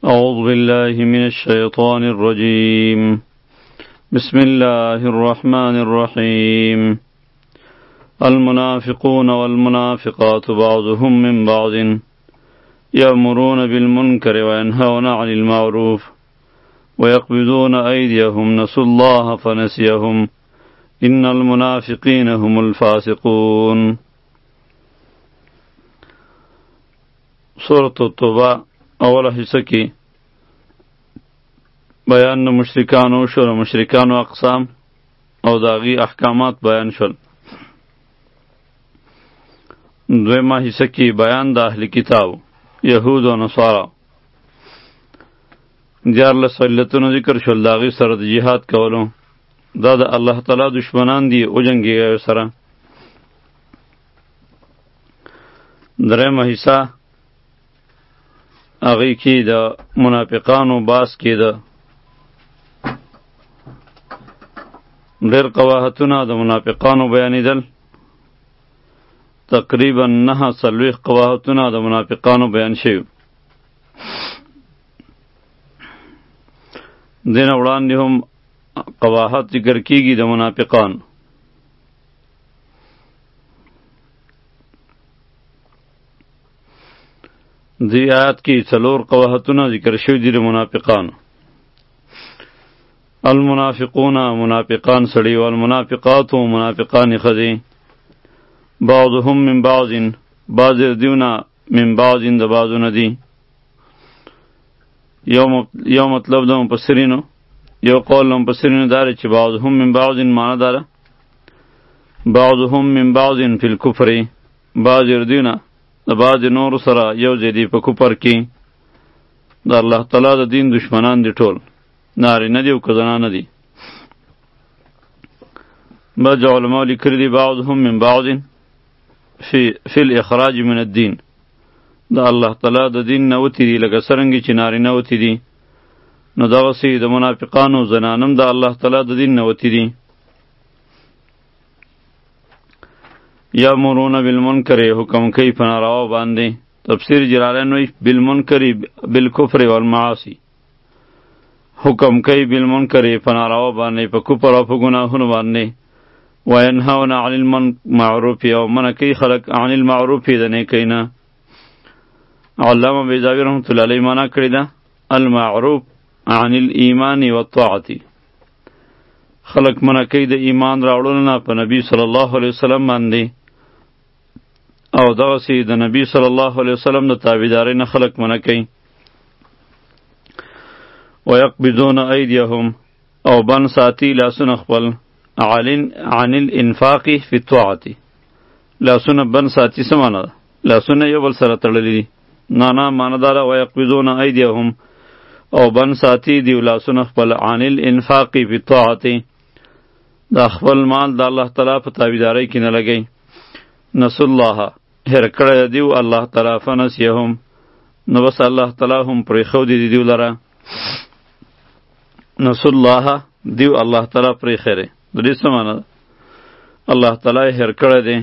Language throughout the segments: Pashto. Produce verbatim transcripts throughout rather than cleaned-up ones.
أعوذ بالله من الشيطان الرجيم بسم الله الرحمن الرحيم المنافقون والمنافقات بعضهم من بعض يأمرون بالمنكر وينهون عن المعروف ويقبضون أيديهم نسوا الله فنسيهم إن المنافقين هم الفاسقون. سورة التوبة اوله حصہ کی بیان د مشرکانو شول، مشرکانو اقسام او داغي احکامات بیان شول. دویمه حصہ کی بیان د اهل کتاب یهود و نصارا. دیارلس علتونو ذکر شول داغي سره د جهاد کولو. دا د الله تعالی دشمنان دي او جنگي سره. دریمه حصہ اغی کی دا منافقانو باس کی دا ډیر قواحتونه د منافقانو بیانیدل. تقریبا نه څلوېښت قواحتونه د منافقانو بیان شوي. دینه وړاندې هم قواحت ذکر کیږي د منافقانو. دی آیات کی څلور قواحتونه ذکر شوي دي د منافقانو. المنافقون منافقان سړي والمنافقات منافقان ښځې بعضهم من بعض بعض دیونه من بعض د بعضو نه دي. یو مطلب د مفسرینو یو قول د مفسرینو داره چې بعضهم من بعض معنی داره بعضهم من بعض فی الکفر، بعض دیونه د بعض نور سره یو ځای دي په کفر کې. د الله تعالی د دین دشمنان دي ټول، نارینه دي او که زنانه دي. بعض علماء لیکلي دي بعضهم من بعض فی فی الاخراج من الدین. د الله تعالی د دین نه وتي دي لکه څرنګه چې نارینه وتي دي، نو دغسې د منافقانو زنانم د الله تعالی د دین نه وتي دي. یامرون بالمنکر حکم کوي په ناروا باندې. تفسیر جلالین وایي بالمنکر بالکفر والمعاصی، حکم کوي بالمنکر په ناروا باندې، په کفر او په ګناهونو باندې. وینهون عن المعروف او منع کوي خلق عن المعروف د نیکۍ نه. علامه بیضاوی رحمة الله علیه معنا کړې ده المعروف عن الایمان والطاعة. خلق منع کوي د ایمان راوړلو نه په نبی صلی الله علیه وسلم باندې، او دغسې د نبی صلی الله علیه وسلم د تابعدارۍ نه خلق منع کوي. ویقبضون ایدیهم او بند ساتي لاسونه خپل عن الانفاق فی الطاعة. لاسونه بند ساتي څه معنی ده؟ لاسونه یو بل سره تړلي دي. نه نه معنی داره ویقبضون ایدیهم او بند ساتي دیو لاسونه خپل عن الانفاق فی الطاعة، دا خپل مال د الله تعالی په تابعدارۍ کې نه لګوي. نسوا الله هر کړی دیو الله تعالی فنسیهم، نو بس الله تعالی هم پرېښودي دي دیو لره. نسوا الله دیو الله تعالی پرېښی دی. د دې څه معنی ده؟ الله تعالی هر کړی دی.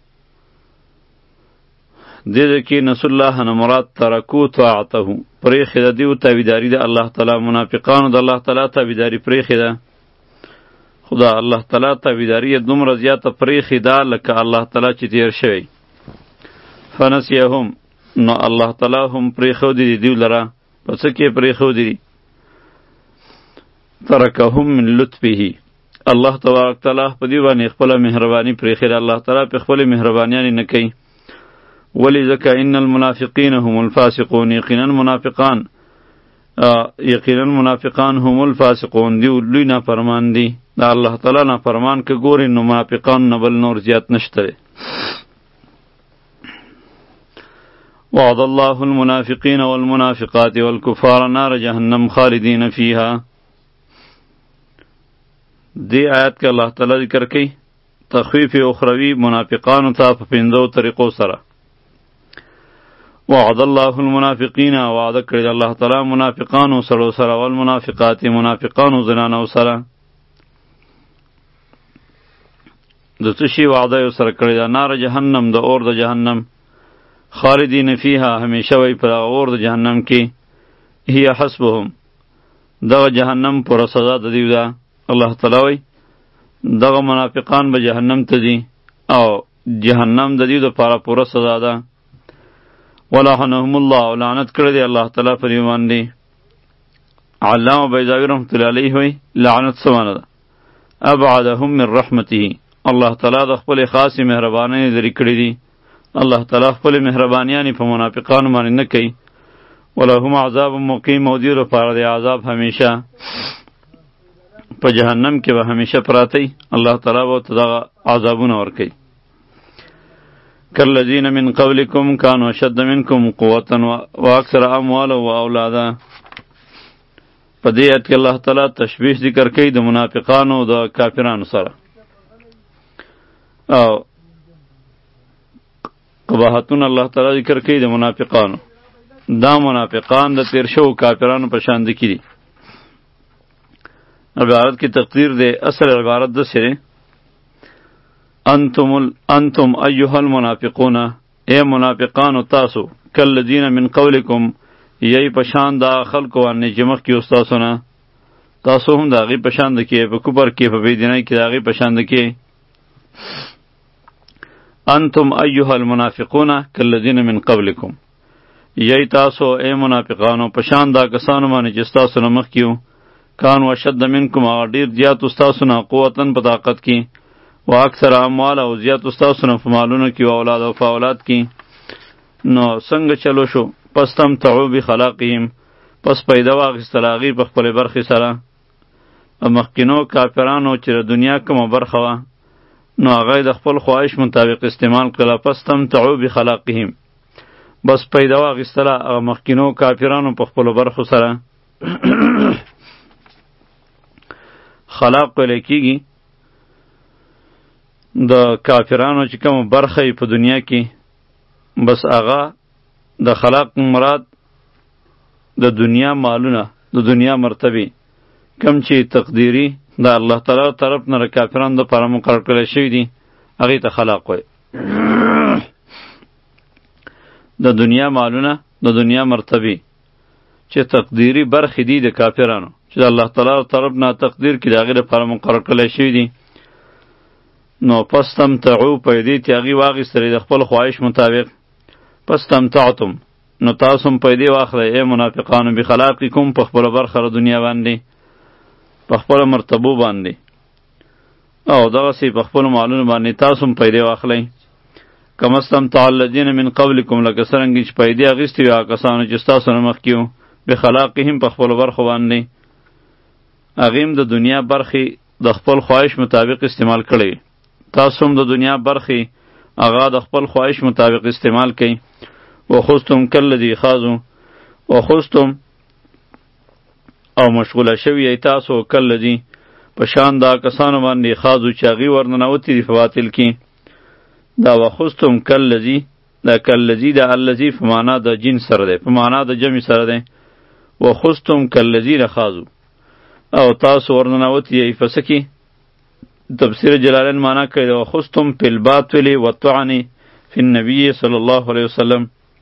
دې ځای کې نسوا الله نه مراد ترکو طاعته، پرېښې ده دیو تابعداري د الله تعالی. منافقانو د الله تعالی تابعداري پرېښې ده. خدا الله تعالی تابعداري یې دومره زیاته پرېښې ده لکه الله تعالی چې تیر شوی. فنسیهم نو الله تعالی هم پرېښودي دي دیو لره. په څه کې پرېښودي دي؟ ترکهم من لطفه. الله تبارک تعالی په دې باندې خپله مهرباني پرېښې ده. الله تعالی په خپلې مهربانیانې نه کوي. ولی ځکه ان المنافقین هم الفاسقون، یقینا منافقان یقینا منافقان هم الفاسقون، دیو لوی نافرمان دي. دا الله تعالی نافرمان که ګورې نو منافقان نه بل نور زیات نشته. وعد الله المنافقین والمنافقات والکفار نار جهنم خالدین فیها. دی آیات که الله تعالی ذکر کوي تخویف اخروی منافقانو ته په پنځو طریقو سره. وعد الله المنافقین، وعده کړی الله تعالی منافقانو سړو سره، والمنافقات منافقانو زنانو سره. د څه شي وعده یې سره کړې ده؟ نار جهنم، د اور د جهنم. خالدین فیها، همیشه وی پر اور د جهنم کې. هي حسبهم دغه جهنم پوره سزا د دیو ده. الله تعالی وایي دغه منافقان به جهنم ته ځي او جهنم د دیو دپاره پوره سزا ده. ولعنهم الله او لعنت کړی دی الله تعالی پر ایمان دی. علامه بیضاوي رحمت الله علیه وایي لعنت څه معنی ده؟ ابعدهم من رحمته الله تعالی د خپل خاصې مهربانۍ لرې کړي دي. الله تعالی خپل مهربانیانې په منافقانو باندې نه کوي. ولهم عذاب مقیم او دیو لپاره د عذاب همیشه په جهنم کې به همیشه پراتی. الله تعالی به ورته دغه عذابونه ورکوي. کالذین من قبلکم کانوا اشد منکم قوة واکثر اموالا و اولادا. په دې آیت کې الله تعالی تشبیه ذکر کوي د منافقانو او د کافرانو سره او قباحتونه الله تعالی ذکر کوي د منافقانو. دا منافقان د تیر شو کافرانو په شان دي کړي. عبارت کی تقدیر دے اصل عبارت د سره انتم ال انتم ایها المنافقون اے منافقان تاسو کالذین من قولکم یی پشان دا خلق وانه جمع کی استادونه تاسو هم دا غي پشان د کې په کوبر کې په بيدینای کې دا غي پشان د کې انتم ایها المنافقون کالذین من قبلکم یی تاسو اے منافقانو پشان دا کسانو باندې چې تاسو نه مخ کیو کانوا اشد منکم هغه ډیر زیات تاسو نه قوتن په طاقت کې و اکثر اموال او زیات تاسو نه په مالونو کې او اولاد او فاولاد کې. نو څنګه چلو شو پس تم تعو بخلاقهم پس پیدا واخیستل هغې په خپلې برخې سره. مخکینو کافرانو چې د دنیا کومه برخه وه نو هغه د خپل خواهش مطابق استعمال کړله. پس تم تعو بخلاقهم بس پیدا واخیستله هغه مخکینو کافرانو په خپلو برخو سره. خلاق ویلی کېږي د کافرانو چې کومه برخه په دنیا کې بس هغه د خلاق مراد د دنیا مالونه د دنیا مرتبه کم چې تقدیری د الله تعالی طرف نه کافرانو دپاره مقرر کړی شوي دي هغې ته خلاق وایي. د دنیا مالونه د دنیا مرتبه چې تقدیری برخې دي د کافرانو چې د الله تعالی طرف نه تقدیر کې د هغې دپاره مقرر کړی شوي دي. نو پس تمتعو پیدې چې هغې واخیستلې د خپل خواهش مطابق. پس تمتعتم نو تاسو هم پیدې واخلئ ای منافقانو بخلاقکم په خپله برخه د دنیا باندې په خپله مرتبو باندې او دغسې په خپلو مالونو باندې تاسو هم پیدې واخلئ. کما استمتع الذین من قبلکم لکه څرنګې چې پیدې اخیستې وي هغه کسانو چې ستاسو نه مخکې وو بخلاقهم په خپلو برخو باندې هغې هم د دنیا برخې د خپل خواهش مطابق استعمال کړی. تاسو هم د دنیا برخې هغه د خپل خواهش مطابق استعمال کړئ. وخذتم کالذی خاضوا وخذتم او مشغوله شوي یی تاسو کالذی په شان دا کسانو باندې خاضو چې هغې ورننوتي دي په باطل کې. دا وخذتم کالذی دا کالذی دا الذی په معنا د جنس سره دی په معنا د جمع سره دی. وخذتم کالذین خاضوا او تاسو ورننوتي یی په څه کې تفسیر جلالین معنا کوي وخذتم فی الباطل والطعن فی النبی صلی الله علیه وسلم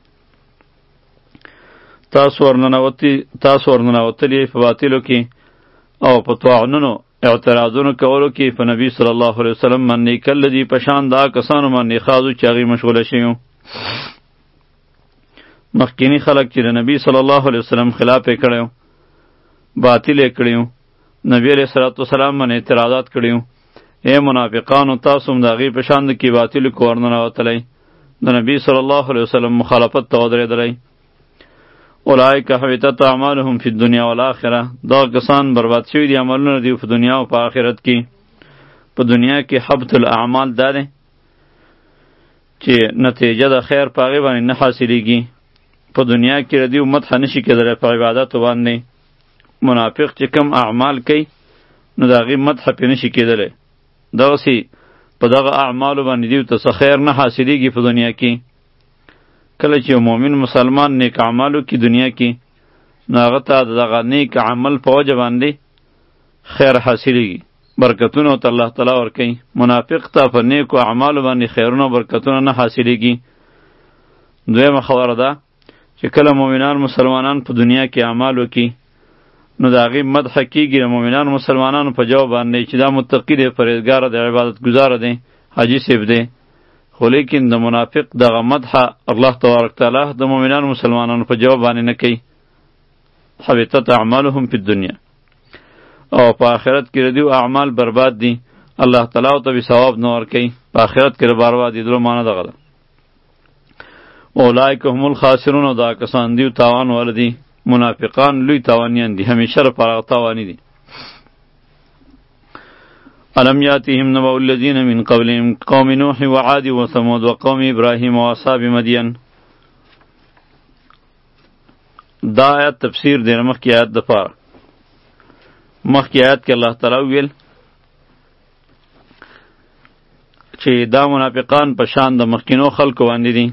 تاسو ورننوتي تاسو ورننوتلی په باطلو کې او په طعنونو اعتراضونو کولو کې په نبی صلی الله علیه وسلم باندې کالذی په شان دا کسانو باندې خاضو چې هغې مشغوله شوي وو. مخکینی خلک چې د نبی صلی الله علیه وسلم خلاف یې کړی و باطل یې کړی و نبی علیه صلات وسلام باندې اعتراضات کړي وو. اے منافقانو تاسو هم د هغې په شان د کې باطلو کې ورننوتلی د نبی صلی الله علیه وسلم مخالفت ته ودرېدلی. اولئک حبطت اعمالهم فی الدنیا والآخره دغه کسان برباد شوي دي عملونه دي په دنیا او په آخرت کې. په دنیا کې حبط الاعمال دا دی چې نتیجه د خیر په هغې باندې نه حاصلېږي. په دنیا کې د دې امت ښه نشي کېدلی په عبادتو باندې. منافق چې کم اعمال کوي نو د هغې مدح پرې نشي کېدلی. دغسې په دغه اعمالو باندې دیو ته څه خیر نه حاصلېږي په دنیا کې. کله چې یو مؤمن مسلمان نیک اعمالو کې دنیا کې نو هغه ته د دغه نیک عمل په وجه باندې خیر حاصلېږي برکتونه ورته الله تعالی ورکوي. منافق ته په نیکو اعمالو باندې خیرونه برکتونه نه حاصلېږي. دویمه خبره ده چې کله مؤمنان مسلمانان په دنیا کې اعمال وکړي نو د هغې مدح کېږي د مؤمنانو مسلمانانو په جواب باندې چې دا متقي دی، پرهیزګاره دی، عبادت ګزاره دی، حاجي صاحب دی. خو لیکن د منافق دغه مدح الله تبارک تعالی د مؤمنانو مسلمانانو په جواب باندې نه کوي. حبطت اعمالهم فی الدنیا، او په آخرت کې ردیو اعمال برباد دي، الله تعالی ته به ثواب نه ورکوي، په آخرت کې برباد دي. درو معنی دغه ده. اولئک هم الخاسرون، دا کسان دي تاوان ولدي. منافقان لوی تاوانیان دي، همیشه لپاره تاوانی دي. الم یاتهم نبأ الذین من قبلهم قوم نوح وعاد وثمود وقوم ابراهیم واصحاب مدین. دا آیات تفسیر دی مخکې آیات د پاره. مخکې آیات کې الله تعالی ویل چې دا منافقان په شان د مخکینو خلکو باندې دي.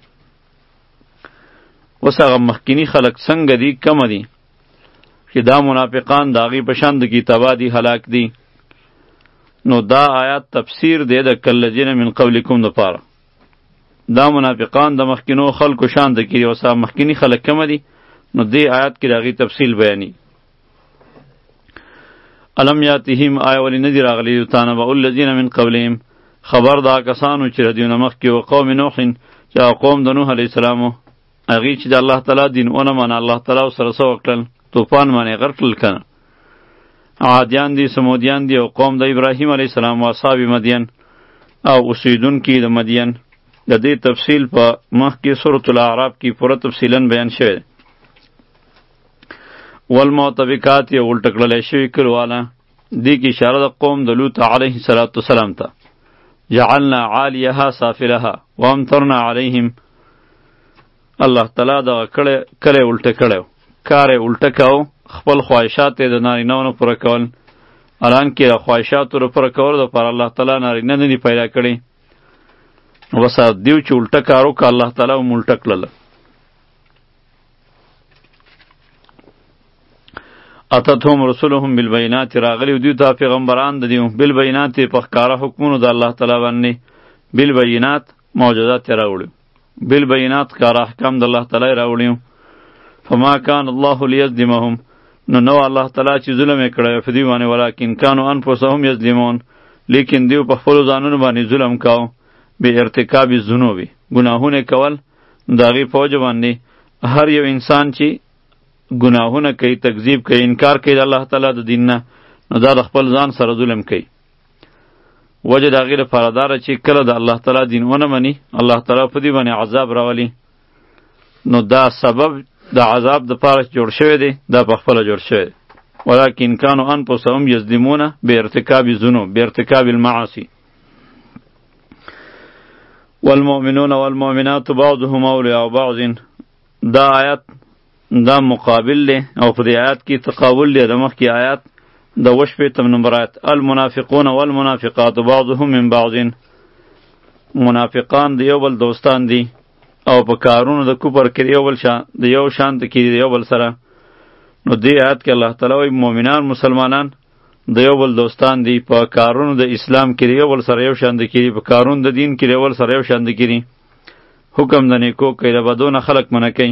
اوس هغه مخکینی خلک څنګه دي، کم دي چې دا منافقان د هغې په شان د کتابا دي، هلاک دي. نو دا آیات تفسیر دی د کالذین من قبلکم دپاره. دا منافقان د مخکینو خلکو شان د کړي، اوس هغه مخکینی خلک کم دي، نو دې آیات کې د هغې تفصیل بیاني. الم یاتهم، آیا ولې نه دي راغلي دوی ته نبأ الذین من قبلهم، خبر دا کسانو چې د دوی نه مخکې و، قوم نوح، چې هغه قوم د نوح علیه السلام و. هغې چې د الله تعالی دین ونه منه، الله تعالی ورسره څه وکړل؟ طوفان باندې غرق کړل که نه. عادیان دي، سمودیان دي، او قوم د ابراهیم علیه السلام و اصحاب مدین، او اوسیدونکي د مدین. د دې تفصیل په مخکې سورة الاعراف کې پوره تفصیلا بیان شوی دی. والمعتفکات یو الټه کړلی شوي کلواله، دې کې اشاره د قوم د لوط علیه السلام ته. جعلنا عالیها سافلها وامطرنا علیهم. الله تعالی دغه کلی الټه کړی، کار یې الټه کوو، خپل خواهشات یې د نارینهو نه پوره کول. حالانکې د خواهشاتو د پوره کولو دپاره الله تعالی نارینه نه دي پیدا کړي. بس دیو چې الټه کار وکړه، الله تعالی هم الټه کړله. اتتهم رسولهم بالبینات، راغلی دیو ته پیغمبران د دیو بالبینات په ښکاره حکمونو د الله تعالی باندې. بالبینات معجزات یې راوړي، بالبینات ښکاره احکام د الله تعالی راوړي. فما کان الله لیظلمهم، نو نو الله تعالی چې ظلم یې کړی په دوی باندې، ولکن کانوا انفسهم یظلمون، لیکن دیو په خپلو ځانونو باندې ظلم کاو. بې ارتکاب الذنوب، ګناهونه کول د هغې په وجه باندې. هر یو انسان چې ګناهونه کوي، تکذیب کوي، انکار کوي د الله تعالی د دین نه، نو دا د خپل ځان سره ظلم کوي. وجه د هغې لپاره دا ده چې کله د الله تعالی دین ونه مني، الله تعالی په دې باندې عذاب راولي. نو دا سبب د عذاب د پاره جوړ شوی دی، دا په خپله جوړ شوی دی. ولکن کانوا انفسهم یظلمون بارتکاب الذنوب، بارتکاب المعاصی. والمؤمنون والمؤمنات بعضهم اولیاء بعض، دا آیات دا مقابل دی، او په دې آیات کې تقابل دی د مخکې آیات د اووه شپېتم نمبر آیت. المنافقون والمنافقات بعضهم من بعض، منافقان د یو بل دوستان دي، او په کارونو د کفر کې یو بل شان د یو شان ته کې د یو بل سره. نو دې آیات کې الله تعالی وایي مؤمنان مسلمانان د یو بل دوستان دي، په کارونو د اسلام کې د یو بل سره یو شان د کېږي، په کارونو د دین کې د یو بل سره یو شان د کېږي. حکم د نیکو کوي، د بدو نه خلک منع کوي.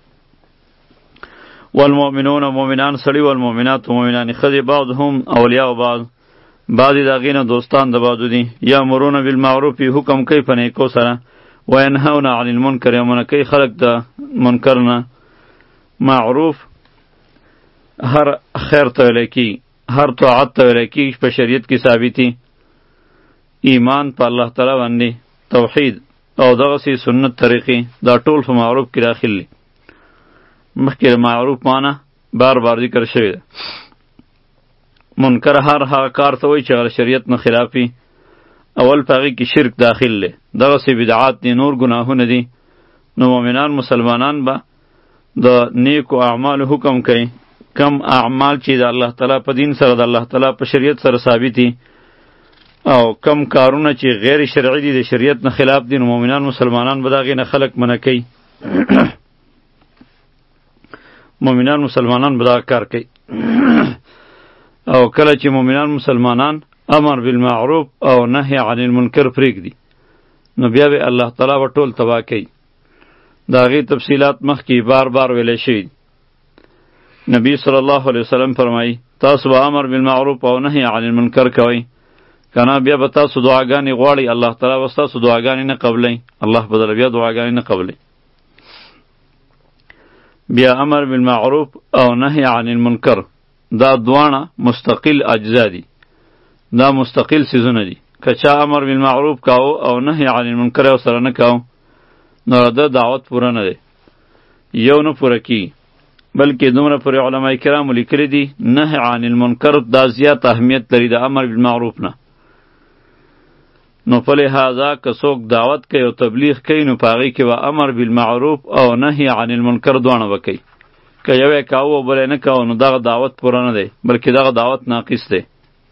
والمؤمنون مؤمنان سړي، والمؤمنات مؤمنان ښځې، بعضهم اولیاء بعض، بعضې د هغې نه دوستان د بعضو دي. یامرون بالمعروف، حکم کوي په نیکو سره، وینهون عن المنکر، منع کوي خلک د منکر نه. معروف هر خیر ته ویلی کېږي، هر طاعت ته ویلی کېږي په شریعت کې ثابتي. ایمان په الله تعالی باندې، توحید او دغسې سنت طریقې، دا ټول په معروف کې داخل دي. مخکې معروف معنی بار بار ذکر شوی ده. منکر هر هغه کار ته وایي چې هغه شریعت نه خلاف وي. اول په هغې کې شرک داخل دی، دغسې بدعات دي، نور ګناهونه دي. نو مؤمنان مسلمانان به د نیکو اعمالو حکم کوي، کم اعمال چې د الله تعالی په دین سره، د الله تعالی په شریعت سره ثابت دي، او کم کارونه چې غیر شرعي دي، د شریعت نه خلاف دي، نو مؤمنان مسلمانان به د هغې نه خلک منع کوي. مؤمنان مسلمانان به دا کار کوي. او کله چې مؤمنان مسلمانان امر بالمعروف او نهی عن المنکر پرېږدي، نو بیا به الله تعالی به ټول تباه کوي. د هغې تفصیلات مخکې بار بار ویلی شوي. نبی صلی الله علیه وسلم فرمایي تاسو به امر بالمعروف او نهی عن المنکر کوئ، کنه بیا به تاسو دعاګانې غواړئ، الله تعالی به ستاسو دعاګانې نه قبلوي، الله به در بیا دعاګانې نه قبلوي. بیا امر بالمعروف او نهی عن المنکر دا دواړه مستقل اجزا دي، دا مستقل سیزونه دي. که چا امر بالمعروف کاو او نهی عن المنکر او سره نه کاو نو د دعوت پوره نه دی، یو نه پوره کیږي. بلکې دومره پورې علماء کرامو لیکلي دي نهی عن المنکر دا زیات اهمیت لري د امر بالمعروف نه. نو په لحاظه که څوک دعوت کوي او تبلیغ کوي نو په هغې کې به امر بالمعروف او نهی عن المنکر دواړه به کوي. که یو یې کاوه او بل یې نه کاوه نو دغه دعوت پوره نه دی، بلکې دغه دعوت ناقص دی.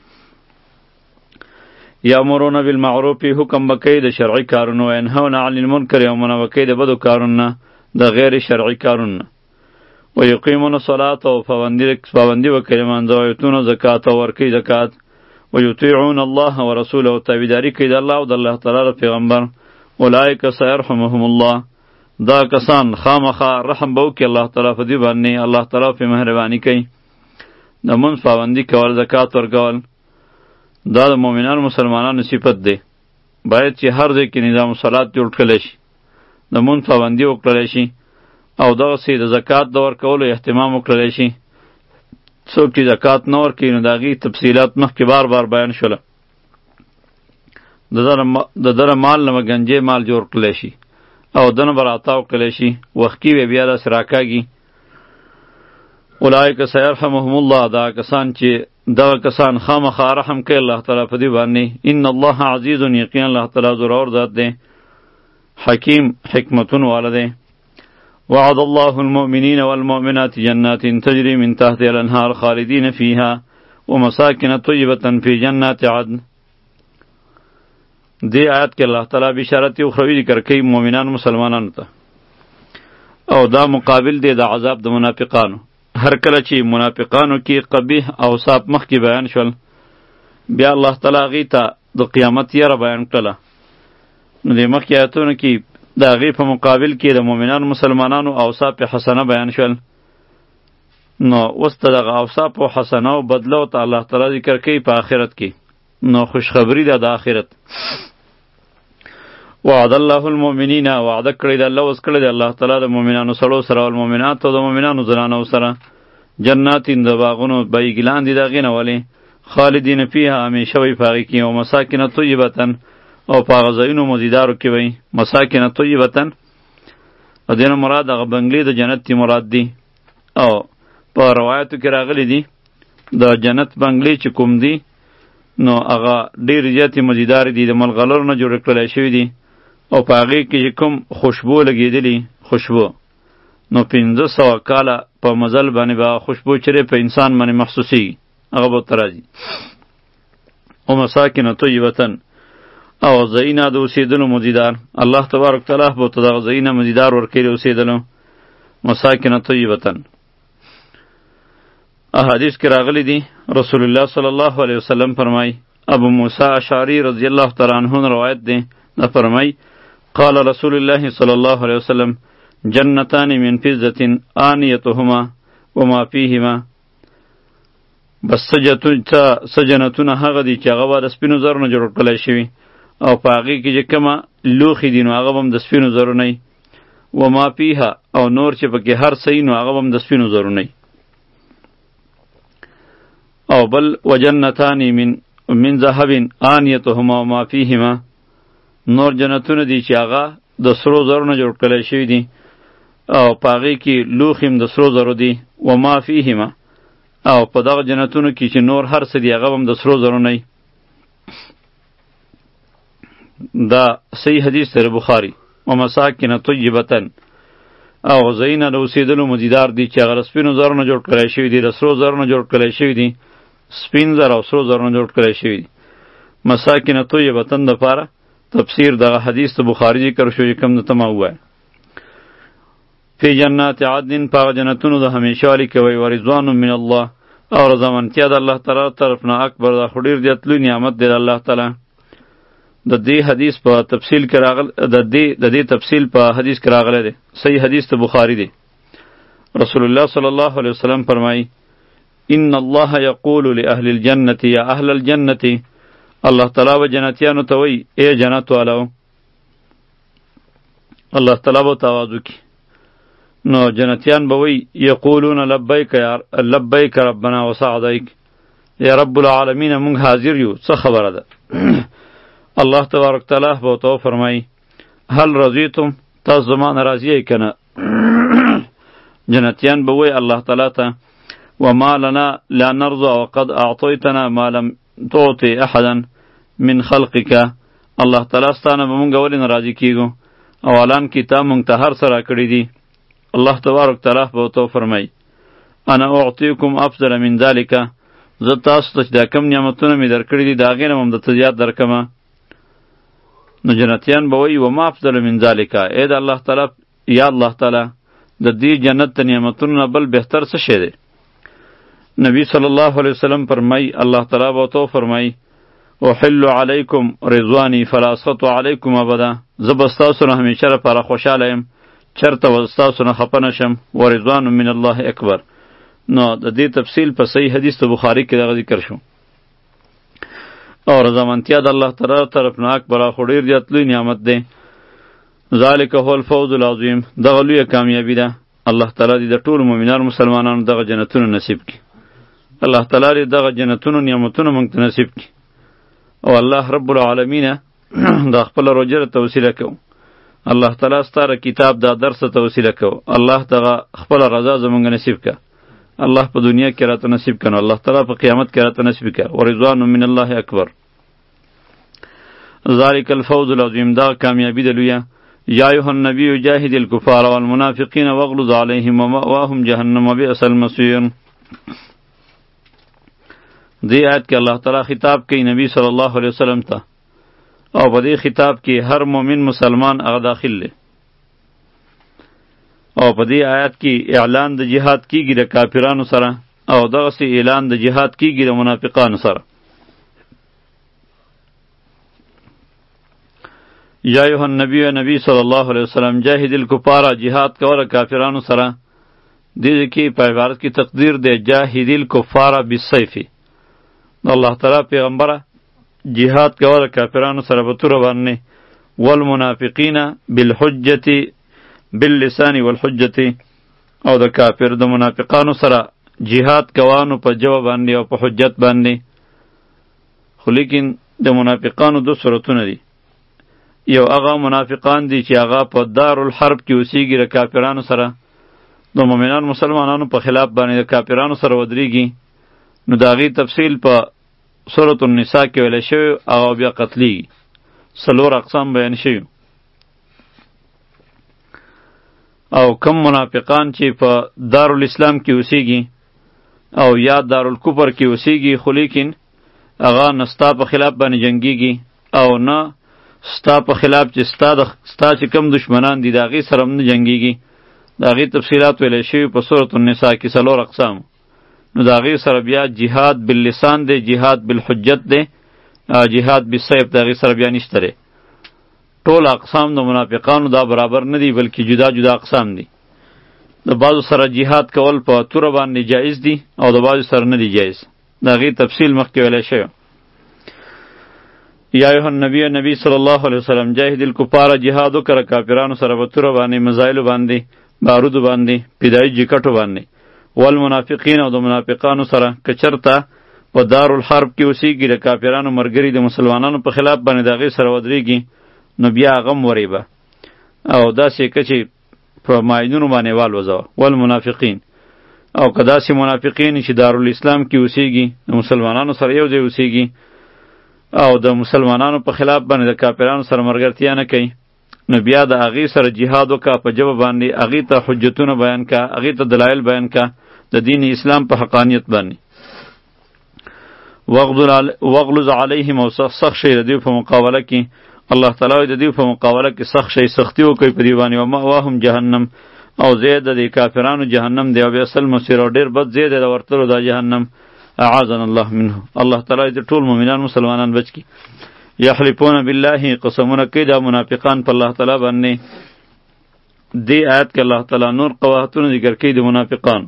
یامرون بالمعروف حکم به کوي د شرعي کارونو، ینهون عن المنکر او منع به کوي د بدو کارونو نه، د غیر شرعي کارونو نه. ویقیمون الصلاة او پابندي به کوي لمانځه، ویؤتون زکات او ورکوي زکات، ویطیعون الله ورسوله او تابعداري کوي د الله او د الله تعالی د پیغمبر. اولئک سیرحمهم الله دا کسان خامخا رحم به وکړي الله تعالی په دې باندې، الله تعالی پرې مهرباني کوي. د لمونځ پابندي کول، زکات ورکول دا د مؤمنانو مسلمانانو صفت دی. باید چې هر ځای کې نظام صلات جوړ کړلی شي، د لمونځ پابندي وکړلی شي او دغسې د زکات د ورکولو اهتمام وکړلی شي. څوک چې زکات نه ورکوي نو د هغې تفصیلات مخکې بار بار بیان شوله. د دره مال نه به ګنجې مال جوړ کړلی شي او دنه به راتاو کړلی شي، وښکي به بیا داسې راکاږي. اولئک سیرحمهم الله دا کسان چې دغه کسان خامخا رحم کوي الله تعالی په دې باندې. ان الله عزیز، یقینا الله تعالی زورور ذات دی، حکیم حکمتون والا دی. وعد الله المؤمنين والمؤمنات جنات تجري من تحتها الانهار خالدين فيها ومساكن طيبة في جنات عدن. دی آیات کې الله تعالی بشارت اخروی ذکر کوي مؤمنان مسلمانانو ته، او دا مقابل دی د عذاب د منافقانو. هر کله چې منافقانو کې قبیح اوصاف مخکې بیان شول، بیا الله تعالی هغې ته د قیامت یره بیان کړله. نو د مخکې آیاتونو کې د هغې په مقابل کې د مؤمنانو مسلمانانو اوصاف حسنه بیان شول. نو اوس ته دغه اوصاف حسنه او بدله ته الله تعالی ذکر کوي په آخرت کې. نو خوشخبری ده د آخرت. وعد الله المؤمنین، وعده کړی د الله اوس کړی د الله تعالی د مؤمنانو سړو سره او المؤمنات او د مؤمنانو زنانو سره جناتین د باغونو بیګ لاندې د هغې نه ولې خالدین فیها همیشه وي په هغې کې، او مساکن طیبتن او په هغه ځایونو مزیدارو کې وي. مساکن طیبتن او دې نه مراد هغه بنګلې د جنت تی مراد دي، او په روایتو کې راغلی دي د جنت بنګلې چې کوم دي نو هغه ډېر زیاتې مزیدارې دي، د ملغلرو نه جوړې کړلی شوي دي، او په هغې کې چې کوم خوشبو لګېدلي خوشبو نو پنځه سوه کاله په مزل باندې به خوشبو چرې په انسان باندې محسوسېږي، هغه به ورته راځي. او مساکن طیبتن او ځایونه د اوسېدلو مزیدار، الله تبارک تعالی به ورته دغه ځایونه مزیدار ورکوي د اوسېدلو. مساکن طیبتن احادیث کې راغلی دي، رسول الله صلی الله علیه وسلم فرمای، ابو موسی اشعری رضی الله تعالی عنه روایت دی، دا فرمای قال رسول الله صلی الله علیه وسلم جنتان من فضة آنیتهما وما فیهما. بس سجنتونه هغه دي چې هغه به د سپینو زرو نه جوړ کړلی شوي، او په هغې کې چې کومه لوښي دي نو هغه به هم د سپینو زرو نه وي. وما فیها او نور چې پکې هر څه نو هغه به هم د سپینو زرو نه وي. او بل وجنتان من من ذهب آنیتهما وما فیهما، نور جنتونه دي چې هغه د سرو زرو نه جوړ کړلی شوي دي، او په هغې کې لوښي هم د سرو زرو دي. وما فیهما او په دغه جنتونو کې چې نور هر څه دي هغه هم د سرو زرو نه وي. دا صحیح حدیث دی بخاری. ومساکن طیبتن او ځایونه د اوسېدلو مزیدار دي چې هغه د سپینو زرو نه جوړ کړی شوي دي، د سرو زرو نه جوړ کړی شوي دي، سپین زر او سرو زرو نه جوړ کړی شوي دي. مساکن طیبتن دپاره تفسیر دغه حدیث د بخاری ذکر شو چې کوم د تما ووایه. فی جنات عدن پاغ جنتونو د همیشوالي کوي، ورضوان من الله او رضامندتیا د الله تعالی طرف نه اکبر دا خو ډېر زیات لوی نعمت دی د الله تعالی. د دې حدیث په تفصیل کې راغل د دې د دې تفصیل په حدیث کې راغلی دی. صحیح حدیث ته بخاری دی. رسول الله صلی الله علیه وسلم فرمایي ان الله یقول لاهل الجنه یا اهل الجنه، الله تعالی و جنتیانو ته وایي ای جنت والو. الله تعالی به تواضع کی نو جنتیان به وایي یقولون لبیک یا لبیک ربنا وسعدیک، یا رب العالمین مونږ حاضر یو، څه خبره ده؟ الله تبارک تعالی به تو فرمایي هل رضیتم، تاسو زما ناراضی یې کنه؟ جنتیان به وایي الله تعالی ته وما لنا لا نرضى وقد اعطيتنا ما لم تعطي احدا من خلقك، الله تعالی ستانه به مونږ ولې ناراضی کیږو او الان کې تا مونږ ته هر څه راکړي دي. الله تبارک تعالی به تو فرمایي انا اعطيكم افضل من ذلك، زه تاسو ته چې دا کم نعمتونه مې درکړي دي د هغې نه هم درته زیات درکمه. نو جنتیان به وایي وما افضل من ذلك، ای د الله تعالی یا الله تعالی د دې جنت د نعمتونو نه بل بهتر څه شی دی؟ نبی صلی الله علیه وسلم فرمایي الله تعالی به تو فرمایي احل علیکم رضوانی فلا اسخط علیکم ابدا، زه به ستاسو نه همیشه لپاره خوشحاله یم، چرته به ستاسو نه خفه نشم. و رضوان من الله اکبر. نو د دې تفصیل په صحیح حدیث ته بخاری کې دغه ذکر شو. او رضامندتیا د الله تعالی طرف نه اکبر خو ډېر زیات لوی نعمت دی. ذالک هو الفوز العظیم، دغه لویه کامیابي ده. الله تعالی دې د ټولو مؤمنانو مسلمانانو دغه جنتونه نصیب کړي. الله تعالی دې دغه جنتونو نعمتونه موږ ته نصیب کړي. او الله رب العالمین دا خپل روجر ته وسیله کو. الله تعالی ستاره کتاب دا درس ته وسیله کو. الله دغه خپل رضا زمونږ نصیب کا. الله په دنیا کې راته نصیب کنه، الله تعالی په قیامت کې راته نصیب کا. ورضوان من الله اکبر. ذالک الفوز العظیم، دا کامیابی ده لویه. یا ایها النبی جاهد الکفار والمنافقین واغلظ علیهم ومأواهم جهنم وبئس المصیر. دی آیت کې الله تعالی خطاب کوي نبی صلی الله علیه وسلم ته، او په دې خطاب کې هر مؤمن مسلمان هغه داخل دی. او په دې آیت کې اعلان د جهاد کیږي د کافرانو سره، او دغسې اعلان د جهاد کیږي د منافقانو سره. یا ایها النبی نبی صلی الله علیه وسلم جاهد الکفار، جهاد کوه کافرانو سره. دې کې په عبارت کې تقدیر دی جاهد الکفار بالسیف. الله تعالی پیغمبره جهاد کوه کافرانو سره په توره باندې، والمنافقین بالحجة باللسان والحجة، او د کافر د منافقانو سره جهاد کوانو په جواب باندې او په حجت باندې. خو لیکن د منافقانو دو صورتونه دي. یو هغه منافقان دي چې هغه په دارالحرب کې اوسیږي د کافرانو سره، د مؤمنانو مسلمانانو په خلاف باندې د کافرانو سره ودرېږي. نو د هغې تفصیل په سورة النساء کې ویلی شوی، هغه بیا قتلیږي. څلور اقسام بیان شوي. او کم منافقان چې په دارالاسلام کې اوسیږي او یا دارالکفر کې اوسیږي، خو لیکن هغه نه ستا په خلاف باندې جنګیږي او نه ستا په خلاف چې ستا د ستا چې کم دشمنان دي د هغې سره هم نه جنګیږي. د هغې تفصیلات ویلی شوي په سورة النساء کې څلور اقسام. نو د هغې سره بیا جهاد باللسان دی، جهاد بالحجت دی، جهاد بالسیف د هغې سره بیا نشته دی. ټول اقسام د منافقانو دا برابر نه دي، بلکې جدا جدا اقسام دي. د بعضو سره جهاد کول په توره باندې جایز دي او د بعضو سره نه دي جایز. د هغې تفصیل مخکې ویلی شوی. یا ایها النبی نبی صلی الله علیه وسلم جاهد الکفار، جهاد وکړه کافرانو سره په توره باندې، مزایلو باندې، بارودو باندې، پیدایي جکټو باندې. والمنافقین، او د منافقانو سره که چرته په دارالحرب کې اوسیږي د کافرانو ملګري د مسلمانانو په خلاف باندې د هغې سره ودرېږي، نو بیا هغه هم وریبه او داسې که چې په ماینونو باندې والوځوه. والمنافقین، او که داسې منافقین چې دارالاسلام کې اوسیږي د مسلمانانو سره یو ځای اوسیږي او د مسلمانانو په خلاف باندې د کافرانو سره ملګرتیا نه کوي، نو بیا د هغې سره جهاد وکړه په ژبه باندې، هغې ته حجتونه بیان کړه، هغې ته دلایل بیان کړه د دین اسلام په حقانیت باندې. واغلظ علیهم، او سخت شئ د دوی په مقابله کې. الله تعالی د دوی په مقابله کې سخت شئ، سختي وکړئ په دوی باندې. ومأواهم جهنم، او ځای د دې کافرانو جهنم دی، او بئس المصیر، او ډېر بد ځای دی د ورتلو دا جهنم. اعاذنا الله منه. الله تعالی د ټول مؤمنان مسلمانان بچ کړي. یحلفون بالله قسمونه کوي دا منافقان په الله تعالی باندې. دی آیت کې الله تعالی نور قباحتونه ذکر کوي د منافقان.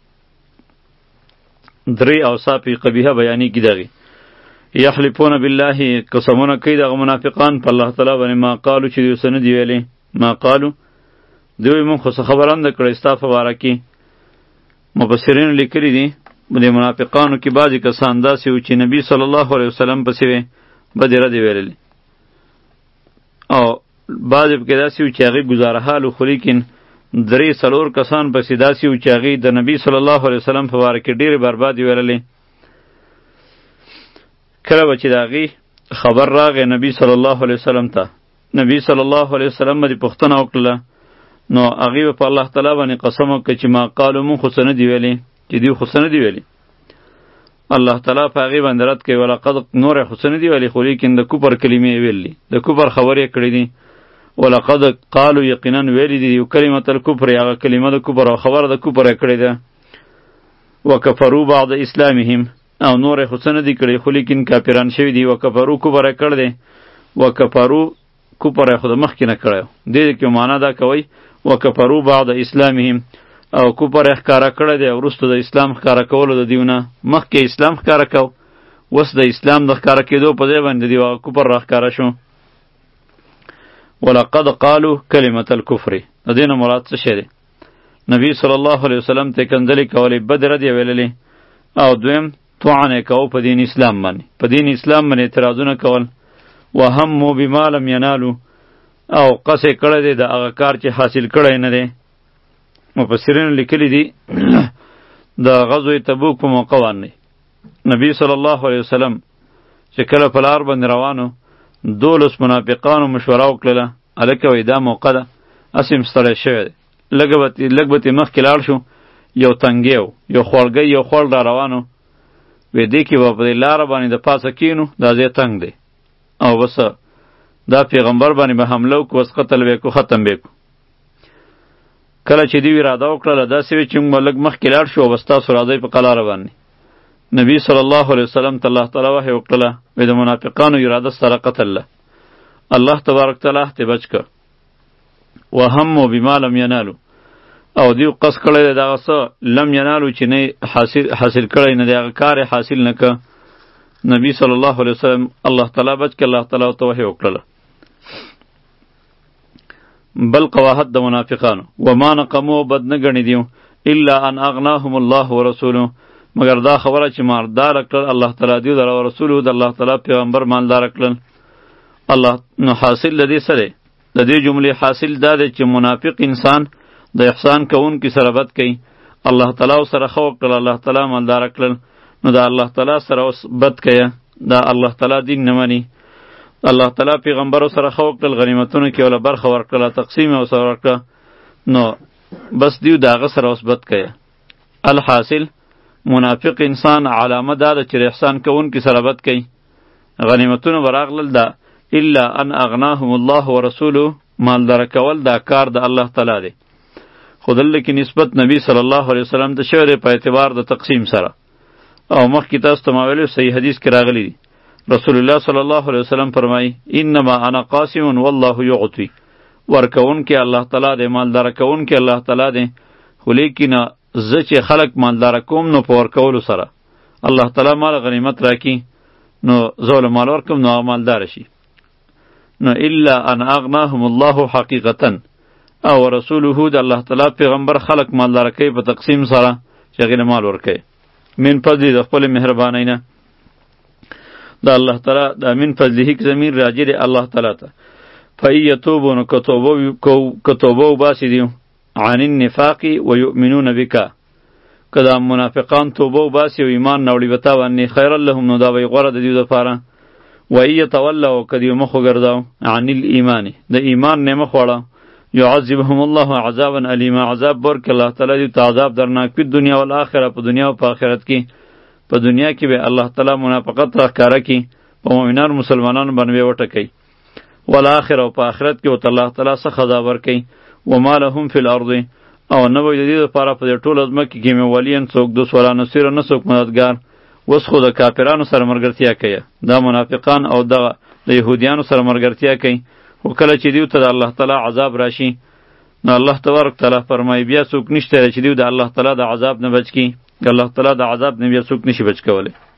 درې اوصاف قبیحه بیانی کی دغه. یحلفون بالله قسمونه کوي دا منافقان په الله تعالی باندې ما قالو چې دوی سن دی ویلي ما قالو دوی مون خو خبران د کړه استاف وارکی. مفسرین لیکلي دي د منافقانو کې بعضی کسان داسې و چې نبی صلی الله علیه وسلم پسې وي بدره دی ویللی او بعضې پکې داسې و چې هغې ګزاره حال و خو لیکن درې څلور کسان پسې داسې و چې هغې د نبی صلی الله علیه وسلم په باره کې ډېرې بربادي ویللې. کله به چې د هغې خبر راغی نبی صلی الله علیه وسلم ته نبی صلی الله علیه وسلم به دې پوښتنه وکړله نو هغې به په الله تعالی باندې قسم وکړه چې ما قالو مونږ خو څه نه دي ویلي چې دوی خو څه نه دي ویلي. الله تعالی په هغې باندې رد کوي ولقد نور خو څه نه دي ویلي خو لیکن د کفر کلمې ویلي د کفر خبرې کړې دي. ولقد قالو یقینا ویلي دي یو کلمة الکفر هغه کلمه د کفر او خبره د کفر یې کړې ده. وکفروا بعد اسلامهم او نور خو څه نه دي کړي خو لیکن کافران شوي دي. وکفروا کفر یې کړ دی وکفروا کفر یې خو د مخکې نه کړی دې کې معنا دا کوئ وکفروا بعد اسلامهم او کفر یې ښکاره کړی دی وروسته د اسلام ښکاره کولو د دیونه مخکې اسلام ښکاره کو اوس د اسلام د ښکاره کېدو په ځای باندې دی هغه کفر را ښکاره شو. ولقد قالوا کلمة الکفر د دې نه مراد څه شی دی؟ نبی صلی الله علیه وسلم ته کنځلې کولې بد رد یې ویللې او دویم طعن یې کوو په دین اسلام باندې په دین اسلام باندې اعتراضونه کول. وهموا بما لم ينالوا او قصې کړی دی د هغه کار چې حاصل کړی نه دی. مفسرین لیکلی دي د غزوه تبوک په موقع باندې نبی صلی الله علیه وسلم چې کله په لار باندې روانو دولس منافقانو مشوره وکړله هلکه وایي دا موقع ده هسې م ستړی شوی دی لږ به لږ به ترې مخکې لاړ شو یو تنګی و یو خوړګی یو خوړ را روانو وی دې کې به په دې لاره باندې د پاسه کینو دا ځای تنګ دی او بس دا پیغمبر باندې به حمله وکړو بس قتل به یې کړو ختم به یې کړو. کله چې دوی اراده وکړله داسې وي چې موږ به لږ مخکې لاړ شو او بس تاسو راځئ په قلاره باندې. نبی صلی الله علیه وسلم ته الله تعالی وحی وکړله وی د منافقانو اراده سره قتل له الله تبارک تعالی ته بچ کړ. وهموا بما لم ینالو او دیو قص کړی دی دغه څه لم ینالو چې نه حاصل حاصل کړی نه دی هغه کار یې حاصل نه که. نبی صلی الله علیه وسلم الله تعالی بچ کړ الله تعالی ته وحی وکړله. بل قواحت د منافقانو وما نقموا بد نه ګڼي دیو الا ان اغناهم الله ورسوله مگر دا خبره چې مالدار کړل الله تعالی دیو در او رسول د الله تعالی پیغمبر مالدار کړل. الله نو حاصل لدی سره د دې جملې حاصل دا دی چې منافق انسان د احسان کوونکي سره بد کوي الله تعالی سره خو کړل الله تعالی مالدار کړل نو دا الله تعالی سره اوس بد کوي دا الله تعالی دین نه مانی. الله تعالی پیغمبر سره خو کړل غنیمتونو کې ولا برخه ورکړه تقسیم او سره ورکړه نو بس دیو داغه سره اوس بد کوي. الحاصل منافق انسان علامه دا ده چې احسان کوونکي سره بد کوي. غنیمتونو براغلل دا الا ان اغناهم الله ورسوله مالدار کول دا کار د الله تعالی دی خو دلته کې نسبت نبی صلی الله علیه وسلم ته شوی دی په اعتبار د تقسیم سره او مخکې تاسو ته ما ویلي صحیح حدیث کې راغلی دی رسول الله صلی الله علیه وسلم فرمایي انما انا قاسم والله یعطي ورکوونکی الله تعالی دی مالدار کوونکی الله تعالی دی خو لیکن زه چې خلق مالدار کوم نو په ورکولو سره الله تعالی مال غنیمت راکي نو زه له مال ورکم نو مالدار شي نو الا ان اغناهم الله حقیقتا او رسوله د الله تعالی پیغمبر خلق مالدار کوي په تقسیم سره چې هغې مال ورکوي من فضل د خپل مهربانۍ نه د الله تعالی د من فضله کې ضمیر راجع دی الله تعالی ته. فای یتوبو نو که توبه وباسي دیو عن النفاق ويؤمنون بك که دا منافقان توبه وباسي او ایمان راوړي به تا باندې خیر لهم نو دا به یې غوره د دوی دپاره. وای یتولوا که دوی مخ وګرځاو عن الایمان د ایمان نه مخ واړه یعذبهم الله عذابا الیما عذاب ورکړي الله تعالی دوی ته عذاب درناک په دنیا او آخرت په دنیا او په آخرت کې په دنیا کې به الله تعالی منافقت راښکاره کړي په مؤمنانو مسلمانانو باندې به وټکوي والآخر او په آخرت کې ورته الله تعالی سخت عذاب ورکوي. وما لهم فی الارض او نه به د دې دپاره په دې ټوله ځمکې کې مې ولین څوک دوست ولا نصیره نه څوک مددګار اوس خو د کافرانو سره ملګرتیا کوي دا منافقان او دغه د یهودیانو سره ملګرتیا کوي، خو کله چې دیو ته د الله تعالی عذاب راشي نو الله تبارک تعالی فرمایي بیا څوک نشته چې دیو د الله تعالی د عذاب نه بچ کی، الله تعالی د عذاب نه بیا څوک نشي بچ کولی.